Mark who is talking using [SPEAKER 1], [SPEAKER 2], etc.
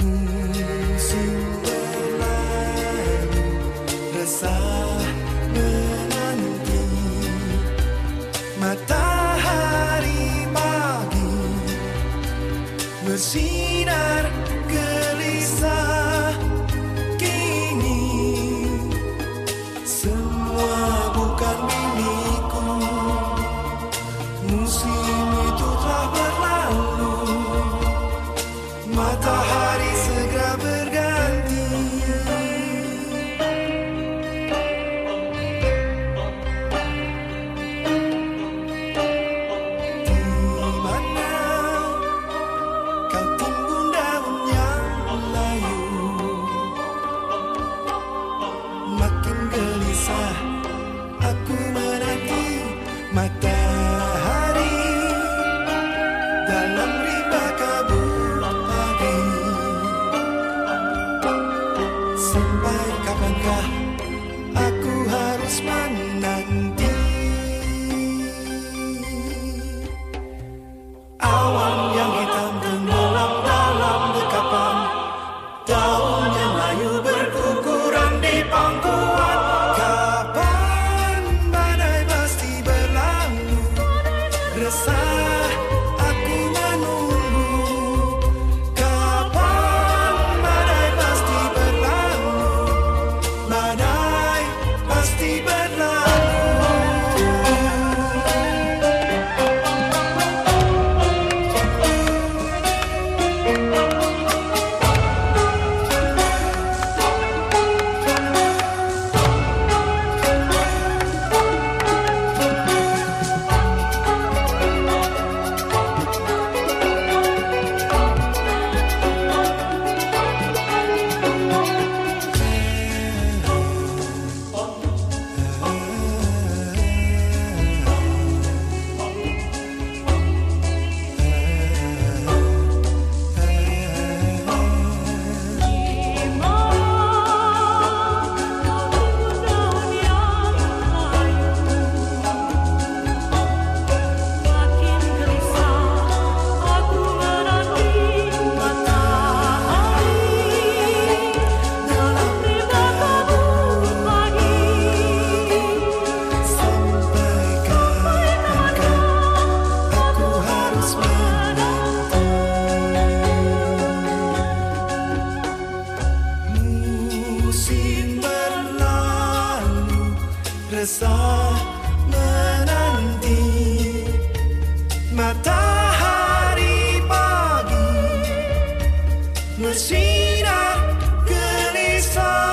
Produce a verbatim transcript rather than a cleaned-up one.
[SPEAKER 1] Musim berlalu, resah menanti matahari pagi bersinar gelisah. Kini semua bukan milikku, musim itu telah berlalu, matahari segera berganti. Di mana kau timbun daun yang layu, makin gelisah aku menanti matahari dalam rimba kabut pagi. Sampai kapankah aku harus menanti? Awan yang hitam tenggelam dalam dekapan, daun yang layu berguguran di pangkuan. Kapan badai pasti berlalu, resah aku menunggu. Kapan badai pasti berlalu, badai pasti berlalu. Musim berlalu, resah menanti matahari pagi bersinar gelisah.